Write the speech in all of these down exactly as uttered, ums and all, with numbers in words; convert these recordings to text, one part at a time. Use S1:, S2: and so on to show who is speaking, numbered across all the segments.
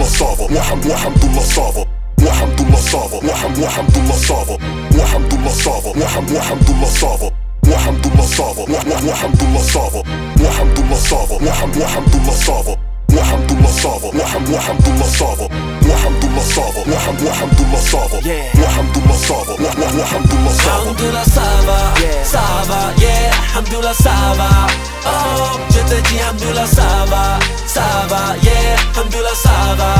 S1: Walhamdulillah sava, walhamdulillah sava, walhamdulillah sava, walhamdulillah sava, walhamdulillah sava, walhamdulillah sava, walhamdulillah sava, walhamdulillah sava, walhamdulillah sava, walhamdulillah sava, walhamdulillah sava, walhamdulillah sava, walhamdulillah sava, walhamdulillah sava, walhamdulillah sava, walhamdulillah sava.
S2: Alhamdulillah ça va, ça va, yeah, alhamdulillah ça va. Oh, je te dis alhamdulillah ça va, ça va, yeah, alhamdulillah ça va.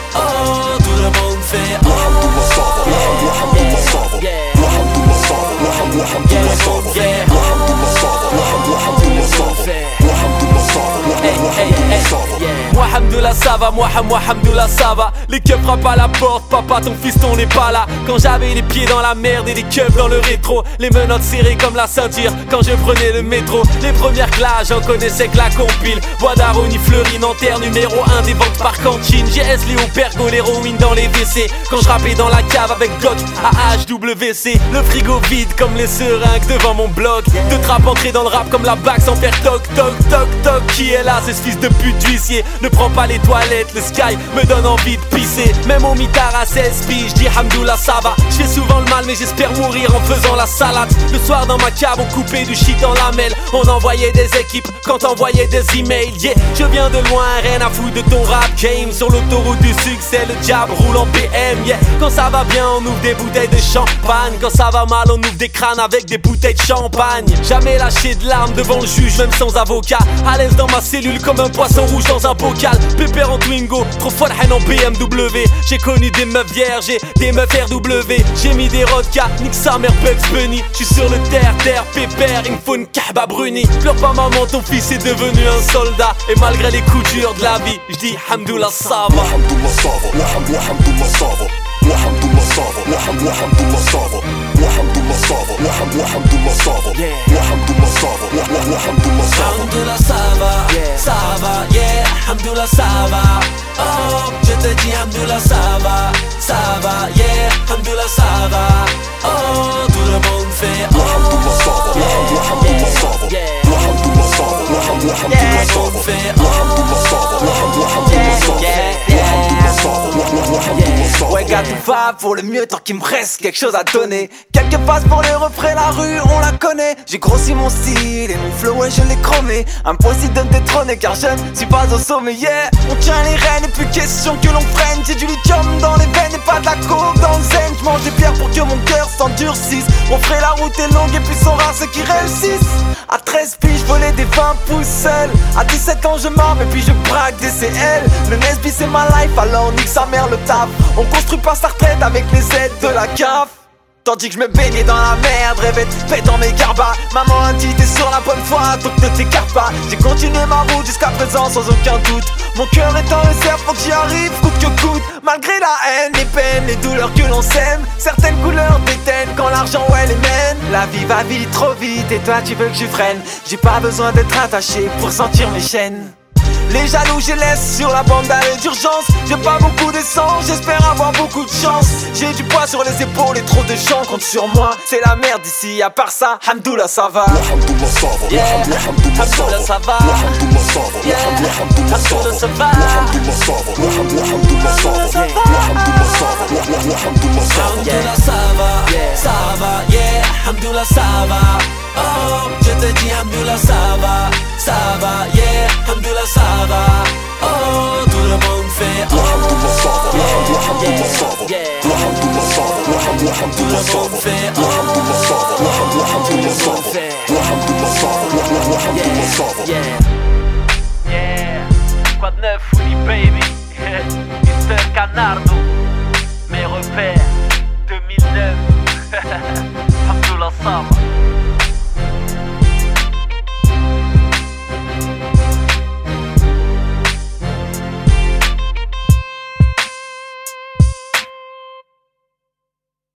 S2: Oh, tout le monde fait oh,
S1: walhamdulillah sava, walhamdulillah sava, walhamdulillah sava, walhamdulillah sava, walhamdulillah sava, walhamdulillah sava, walhamdulillah sava, walhamdulillah sava.
S2: Moi hamdoulah ça va, moi moi hamdoulah ça va. Les keufs frappent à la porte, papa ton fiston n'est pas là. Quand j'avais les pieds dans la merde et les keufs dans le rétro, les menottes serrées comme la ceinture quand je prenais le métro. Les premières classes, j'en connaissais que la compile. Bois d'Aroni, Fleury, Nanterre, numéro un des ventes par cantine. G S, Léo, Pergo, l'héroïne dans les W C. Quand je rappais dans la cave avec Glock à H W C. Le frigo vide comme les seringues devant mon bloc. De trap entré dans le rap comme la bague sans faire toc toc toc toc. Qui est là, c'est ce fils de pute d'huissier. Ne prends pas les toilettes, le sky me donne envie de pisser. Même au mitard à seize piges, j'dis hamdoulah ça va. J'fais souvent le mal mais j'espère mourir en faisant la salade. Le soir dans ma cave on coupait du shit en lamelles. On envoyait des équipes quand envoyait des emails. Yeah, je viens de loin, rien à foutre de ton rap game. Sur l'autoroute du succès, le diable roule en P M. Yeah, quand ça va bien on ouvre des bouteilles de champagne. Quand ça va mal on ouvre des crânes avec des bouteilles de champagne. Jamais lâché de larmes devant le juge même sans avocat. À l'aise dans ma cellule comme un poisson rouge dans un bocal. Pépère en Twingo, trop folle haine en B M W. J'ai connu des meufs vierges et des meufs R W. J'ai mis des rodkas, nique sa mère Bugs Bunny. J'suis sur le terre-terre, pépère, il me faut une kahba bruni. Pleure pas maman, ton fils est devenu un soldat. Et malgré les coups durs de la vie, j'dis hamdoulah ça va.
S1: Walhamdulillah sava, walhamdulillah sava, walhamdulillah sava, walhamdulillah sava, walhamdulillah sava, walhamdulillah sava, walhamdulillah sava, walhamdulillah sava.
S2: Alhamdulillah ça va, ça va, yeah, alhamdulillah ça va. Oh, je te dis alhamdulillah ça va, ça va, yeah, alhamdulillah ça va. Oh, tout le monde fait oh,
S1: walhamdulillah sava, walhamdulillah sava, walhamdulillah sava, walhamdulillah sava, walhamdulillah sava, walhamdulillah sava, walhamdulillah sava, walhamdulillah sava.
S3: Ouais gars tout va pour le mieux tant qu'il me reste quelque chose à donner. Quelques passes pour les refrains, la rue on la connaît. J'ai grossi mon style et mon flow ouais je l'ai chromé. Impossible de me détrôner car je ne suis pas au sommet. Yeah, on tient les rênes et plus question que l'on freine. J'ai du lithium dans les veines et pas de la coke dans le zen. J'mange des pierres pour que mon cœur s'endurcisse. On ferait la route est longue et puis sont rares ceux qui réussissent. À treize piges volais des vingt pouces seul. À dix-sept ans je marme et puis je braque des C L. Le Nesby c'est ma life alors nique sa mère le taf. On construit pas sa retraite avec les aides de la C A F. Tandis que je me baignais dans la merde, rêvais de pétant mes garbas. Maman a dit t'es sur la bonne voie, donc ne t'écarte pas. J'ai continué ma route jusqu'à présent sans aucun doute. Mon cœur est en réserve, faut que j'y arrive, coûte que coûte. Malgré la haine, les peines, les douleurs que l'on sème. Certaines couleurs déteignent quand l'argent ouais les mène. La vie va vite, trop vite, et toi tu veux que je freine. J'ai pas besoin d'être attaché pour sentir mes chaînes. Les jaloux je laisse sur la bande d'arrêt d'urgence. J'ai pas beaucoup d'essence, j'espère avoir beaucoup de chance. J'ai du poids sur les épaules et trop de gens comptent sur moi. C'est la merde ici, à part ça, hamdoulah ça va.
S1: Walhamdulillah sava, walhamdulillah sava,
S2: ça va.
S1: walhamdulillah sava, walhamdulillah sava,
S2: ça va.
S1: walhamdulillah sava, walhamdulillah sava, walhamdulillah sava, walhamdulillah sava.
S2: Alhamdulillah ça va, ça va, yeah, alhamdulillah ça va. Oh, je te dis alhamdulillah ça va, ça va, yeah, alhamdulillah ça va. Oh, tout le monde fait oh,
S1: walhamdulillah sava, walhamdulillah sava, walhamdulillah sava, walhamdulillah sava, walhamdulillah sava, walhamdulillah sava, walhamdulillah sava, walhamdulillah sava.
S2: Yeah, yeah, quoi de neuf, Willy baby, mister Canardo, mes repères, deux mille neuf, alhamdulillah ça va.